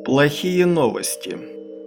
Плохие новости.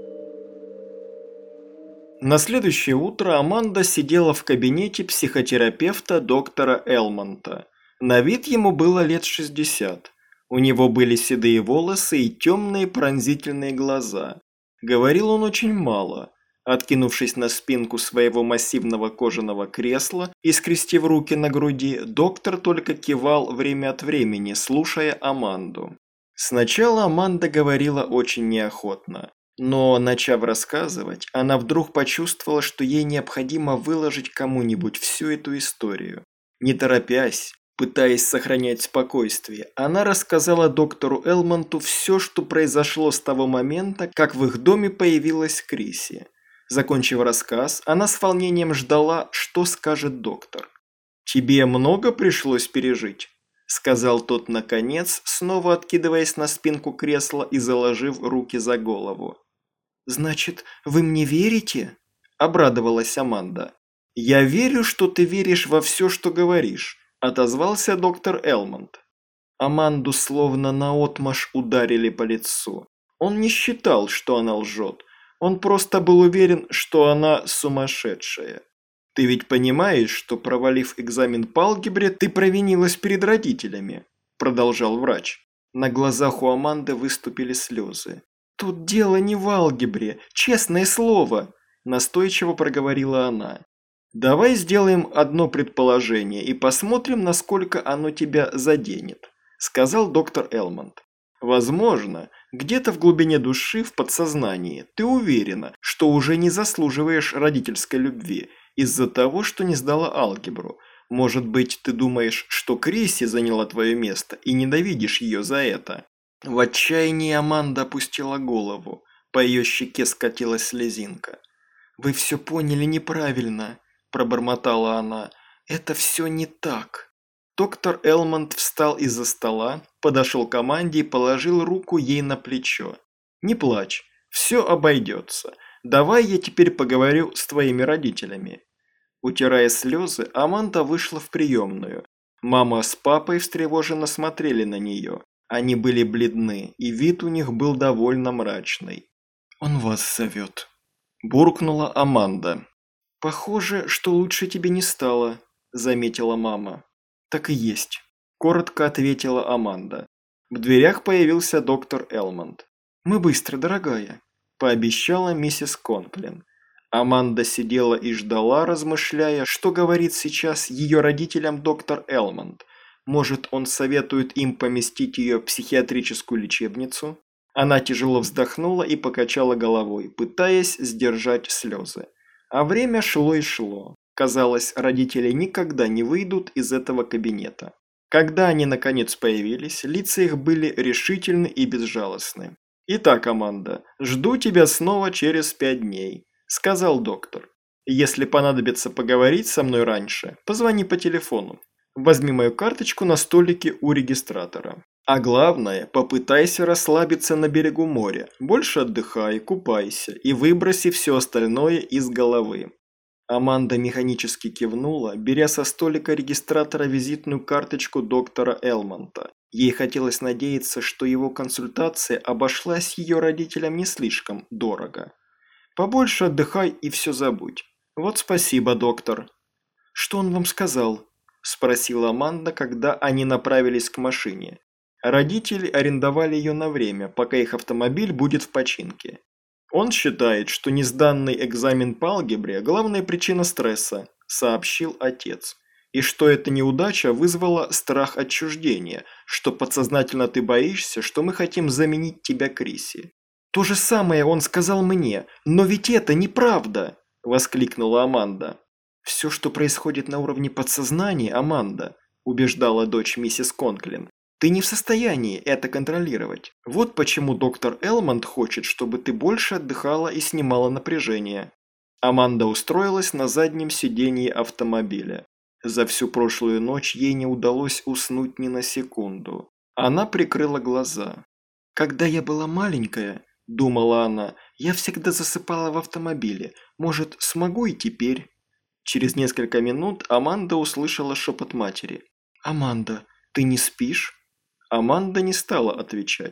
На следующее утро Аманда сидела в кабинете психотерапевта доктора Элмонта. На вид ему было лет 60. У него были седые волосы и темные пронзительные глаза. Говорил он очень мало. Откинувшись на спинку своего массивного кожаного кресла и скрестив руки на груди, доктор только кивал время от времени, слушая Аманду. Сначала Аманда говорила очень неохотно, но, начав рассказывать, она вдруг почувствовала, что ей необходимо выложить кому-нибудь всю эту историю. Не торопясь, пытаясь сохранять спокойствие, она рассказала доктору Элмонту все, что произошло с того момента, как в их доме появилась Криси. Закончив рассказ, она с волнением ждала, что скажет доктор. «Тебе много пришлось пережить?» – сказал тот наконец, снова откидываясь на спинку кресла и заложив руки за голову. «Значит, вы мне верите?» – обрадовалась Аманда. «Я верю, что ты веришь во все, что говоришь», – отозвался доктор Элмонд. Аманду словно наотмашь ударили по лицу. Он не считал, что она лжет. Он просто был уверен, что она сумасшедшая. «Ты ведь понимаешь, что, провалив экзамен по алгебре, ты провинилась перед родителями?» – продолжал врач. На глазах у Аманды выступили слезы. «Тут дело не в алгебре, честное слово!» – настойчиво проговорила она. «Давай сделаем одно предположение и посмотрим, насколько оно тебя заденет», – сказал доктор Элмонд. «Возможно, где-то в глубине души, в подсознании, ты уверена, что уже не заслуживаешь родительской любви из-за того, что не сдала алгебру. Может быть, ты думаешь, что Криси заняла твое место и ненавидишь ее за это?» В отчаянии Аманда опустила голову. По ее щеке скатилась слезинка. «Вы все поняли неправильно», – пробормотала она. «Это все не так». Доктор Элмонд встал из-за стола, подошел к Аманде и положил руку ей на плечо. «Не плачь, все обойдется. Давай я теперь поговорю с твоими родителями». Утирая слезы, Аманда вышла в приемную. Мама с папой встревоженно смотрели на нее. Они были бледны, и вид у них был довольно мрачный. «Он вас зовет», – буркнула Аманда. «Похоже, что лучше тебе не стало», – заметила мама. «Так и есть», – коротко ответила Аманда. В дверях появился доктор Элмонд. «Мы быстро, дорогая», – пообещала миссис Конклин. Аманда сидела и ждала, размышляя, что говорит сейчас ее родителям доктор Элмонд. Может, он советует им поместить ее в психиатрическую лечебницу? Она тяжело вздохнула и покачала головой, пытаясь сдержать слезы. А время шло и шло. Казалось, родители никогда не выйдут из этого кабинета. Когда они наконец появились, лица их были решительны и безжалостны. «Итак, Аманда, жду тебя снова через 5 дней», – сказал доктор. «Если понадобится поговорить со мной раньше, позвони по телефону. Возьми мою карточку на столике у регистратора. А главное, попытайся расслабиться на берегу моря. Больше отдыхай, купайся и выброси все остальное из головы». Аманда механически кивнула, беря со столика регистратора визитную карточку доктора Элмонта. Ей хотелось надеяться, что его консультация обошлась ее родителям не слишком дорого. «Побольше отдыхай и все забудь. Вот спасибо, доктор». «Что он вам сказал?» – спросила Аманда, когда они направились к машине. Родители арендовали ее на время, пока их автомобиль будет в починке. «Он считает, что несданный экзамен по алгебре – главная причина стресса», – сообщил отец. «И что эта неудача вызвала страх отчуждения, что подсознательно ты боишься, что мы хотим заменить тебя Криси». «То же самое он сказал мне, но ведь это неправда!» – воскликнула Аманда. «Все, что происходит на уровне подсознания, Аманда», – убеждала дочь миссис Конклин. «Ты не в состоянии это контролировать. Вот почему доктор Элмонд хочет, чтобы ты больше отдыхала и снимала напряжение». Аманда устроилась на заднем сиденье автомобиля. За всю прошлую ночь ей не удалось уснуть ни на секунду. Она прикрыла глаза. «Когда я была маленькая, – думала она, – я всегда засыпала в автомобиле. Может, смогу и теперь?» Через несколько минут Аманда услышала шепот матери. «Аманда, ты не спишь?» Аманда не стала отвечать.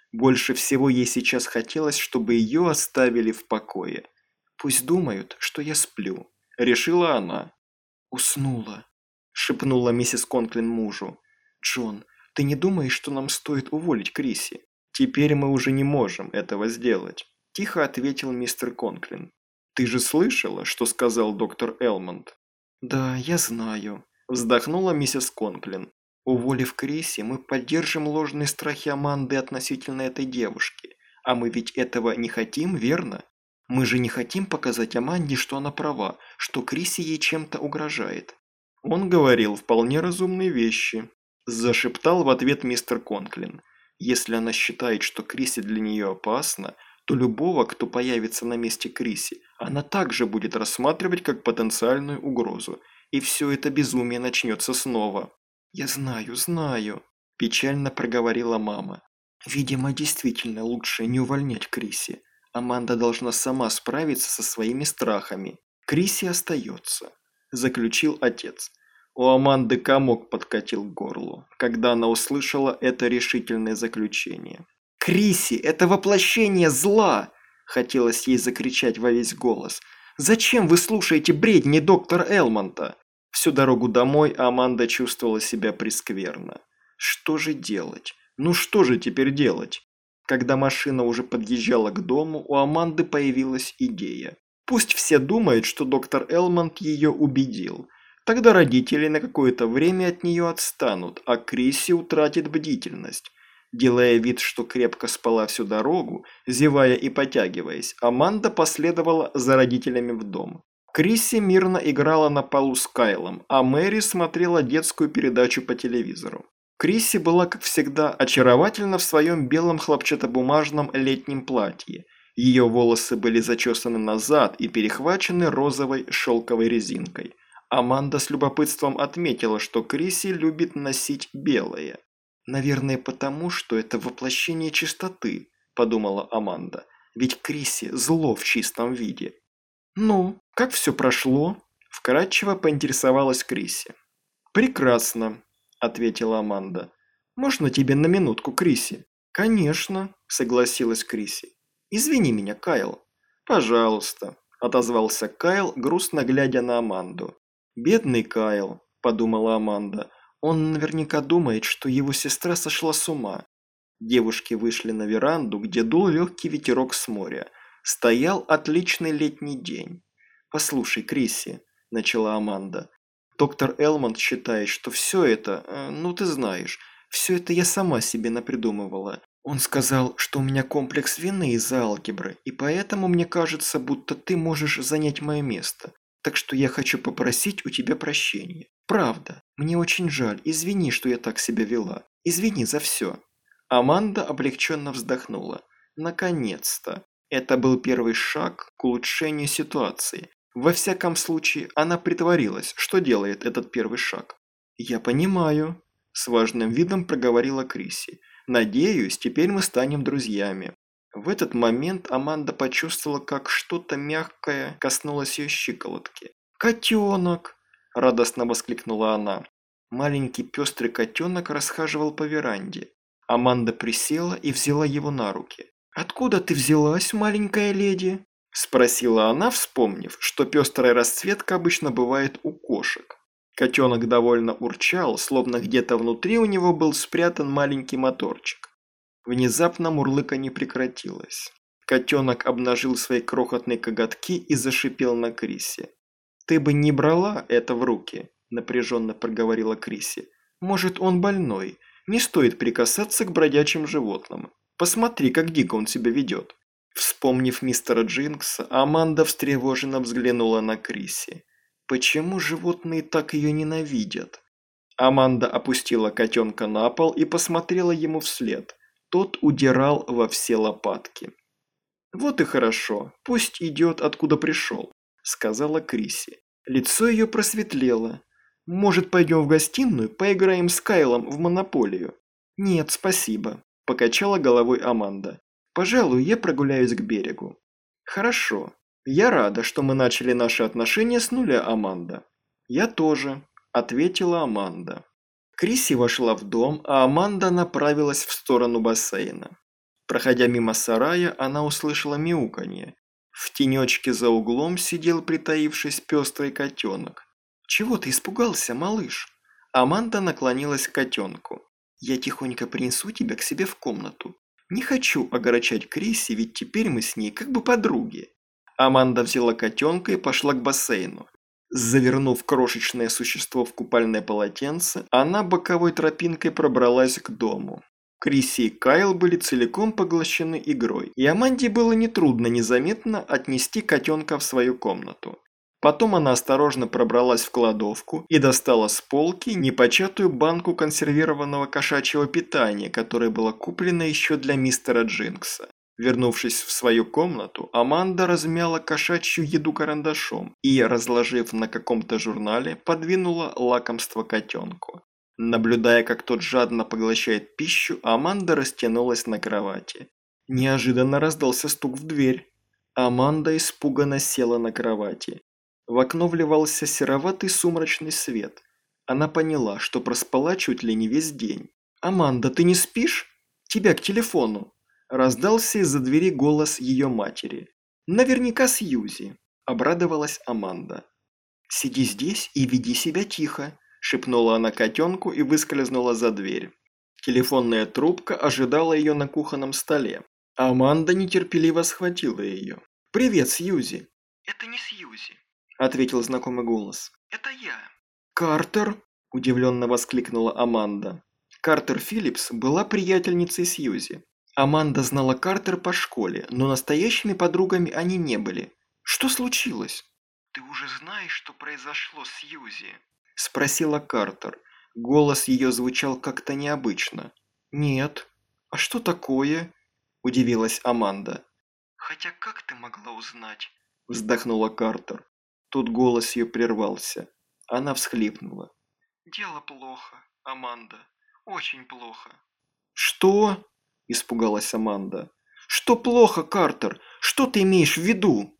Больше всего ей сейчас хотелось, чтобы ее оставили в покое. «Пусть думают, что я сплю», – решила она. «Уснула», – шепнула миссис Конклин мужу. «Джон, ты не думаешь, что нам стоит уволить Криси?» «Теперь мы уже не можем этого сделать», – тихо ответил мистер Конклин. «Ты же слышала, что сказал доктор Элмонд?» «Да, я знаю», – вздохнула миссис Конклин. «Уволив Криси, мы поддержим ложные страхи Аманды относительно этой девушки. А мы ведь этого не хотим, верно? Мы же не хотим показать Аманде, что она права, что Криси ей чем-то угрожает». «Он говорил вполне разумные вещи», – зашептал в ответ мистер Конклин. «Если она считает, что Криси для нее опасна, то любого, кто появится на месте Криси, она также будет рассматривать как потенциальную угрозу, и все это безумие начнется снова». «Я знаю, знаю», – печально проговорила мама. «Видимо, действительно лучше не увольнять Криси. Аманда должна сама справиться со своими страхами. Криси остается», – заключил отец. У Аманды комок подкатил к горлу, когда она услышала это решительное заключение. «Криси – это воплощение зла!» – хотелось ей закричать во весь голос. «Зачем вы слушаете бредни доктора Элмонта?» Всю дорогу домой Аманда чувствовала себя прескверно. Что же делать? Ну что же теперь делать? Когда машина уже подъезжала к дому, у Аманды появилась идея. Пусть все думают, что доктор Элмонд ее убедил. Тогда родители на какое-то время от нее отстанут, а Криси утратит бдительность. Делая вид, что крепко спала всю дорогу, зевая и потягиваясь, Аманда последовала за родителями в дом. Криси мирно играла на полу с Кайлом, а Мэри смотрела детскую передачу по телевизору. Криси была, как всегда, очаровательна в своем белом хлопчатобумажном летнем платье. Ее волосы были зачесаны назад и перехвачены розовой шелковой резинкой. Аманда с любопытством отметила, что Криси любит носить белое. «Наверное, потому, что это воплощение чистоты», – подумала Аманда. «Ведь Криси зло в чистом виде». «Ну, как все прошло?» – вкратчиво поинтересовалась Криси. «Прекрасно», – ответила Аманда. «Можно тебе на минутку, Криси?» «Конечно», – согласилась Криси. «Извини меня, Кайл». «Пожалуйста», – отозвался Кайл, грустно глядя на Аманду. «Бедный Кайл», – подумала Аманда. «Он наверняка думает, что его сестра сошла с ума». Девушки вышли на веранду, где дул легкий ветерок с моря. Стоял отличный летний день. «Послушай, Криси», – начала Аманда, – «доктор Элмонд считает, что все это, ну ты знаешь, все это я сама себе напридумывала. Он сказал, что у меня комплекс вины из-за алгебры, и поэтому мне кажется, будто ты можешь занять мое место. Так что я хочу попросить у тебя прощения. Правда, мне очень жаль, извини, что я так себя вела. Извини за все». Аманда облегченно вздохнула. Наконец-то. Это был первый шаг к улучшению ситуации. Во всяком случае, она притворилась, что делает этот первый шаг. «Я понимаю», – с важным видом проговорила Криси. «Надеюсь, теперь мы станем друзьями». В этот момент Аманда почувствовала, как что-то мягкое коснулось ее щиколотки. «Котенок!» – радостно воскликнула она. Маленький пестрый котенок расхаживал по веранде. Аманда присела и взяла его на руки. «Откуда ты взялась, маленькая леди?» – спросила она, вспомнив, что пестрая расцветка обычно бывает у кошек. Котенок довольно урчал, словно где-то внутри у него был спрятан маленький моторчик. Внезапно мурлыканье прекратилось. Котенок обнажил свои крохотные коготки и зашипел на Криси. «Ты бы не брала это в руки», – напряженно проговорила Криси. «Может, он больной? Не стоит прикасаться к бродячим животным. Посмотри, как дико он себя ведет». Вспомнив мистера Джинкса, Аманда встревоженно взглянула на Криси. Почему животные так ее ненавидят? Аманда опустила котенка на пол и посмотрела ему вслед. Тот удирал во все лопатки. «Вот и хорошо, пусть идет, откуда пришел», – сказала Криси. Лицо ее просветлело. «Может, пойдем в гостиную, поиграем с Кайлом в монополию?» «Нет, спасибо», – покачала головой Аманда. «Пожалуй, я прогуляюсь к берегу». «Хорошо. Я рада, что мы начали наши отношения с нуля, Аманда». «Я тоже», – ответила Аманда. Криси вошла в дом, а Аманда направилась в сторону бассейна. Проходя мимо сарая, она услышала мяуканье. В тенечке за углом сидел, притаившись, пестрый котенок. «Чего ты испугался, малыш?» Аманда наклонилась к котенку. «Я тихонько принесу тебя к себе в комнату. Не хочу огорчать Крисси, ведь теперь мы с ней как бы подруги». Аманда взяла котенка и пошла к бассейну. Завернув крошечное существо в купальное полотенце, она боковой тропинкой пробралась к дому. Крисси и Кайл были целиком поглощены игрой, и Аманде было нетрудно незаметно отнести котенка в свою комнату. Потом она осторожно пробралась в кладовку и достала с полки непочатую банку консервированного кошачьего питания, которая была куплена еще для мистера Джинкса. Вернувшись в свою комнату, Аманда размяла кошачью еду карандашом и, разложив на каком-то журнале, подвинула лакомство котенку. Наблюдая, как тот жадно поглощает пищу, Аманда растянулась на кровати. Неожиданно раздался стук в дверь. Аманда испуганно села на кровати. В окно вливался сероватый сумрачный свет. Она поняла, что проспала чуть ли не весь день. «Аманда, ты не спишь? Тебя к телефону!» Раздался из-за двери голос ее матери. «Наверняка Сьюзи», – обрадовалась Аманда. «Сиди здесь и веди себя тихо», – шепнула она котенку и выскользнула за дверь. Телефонная трубка ожидала ее на кухонном столе. Аманда нетерпеливо схватила ее. «Привет, Сьюзи». «Это не Сьюзи», – ответил знакомый голос. «Это я». «Картер?» – удивленно воскликнула Аманда. Картер Филлипс была приятельницей Сьюзи. Аманда знала Картер по школе, но настоящими подругами они не были. «Что случилось?» «Ты уже знаешь, что произошло с Сьюзи?» – спросила Картер. Голос ее звучал как-то необычно. «Нет. А что такое?» – удивилась Аманда. «Хотя как ты могла узнать?» – вздохнула Картер. Тут голос ее прервался. Она всхлипнула. «Дело плохо, Аманда. Очень плохо». «Что?» – испугалась Аманда. «Что плохо, Картер? Что ты имеешь в виду?»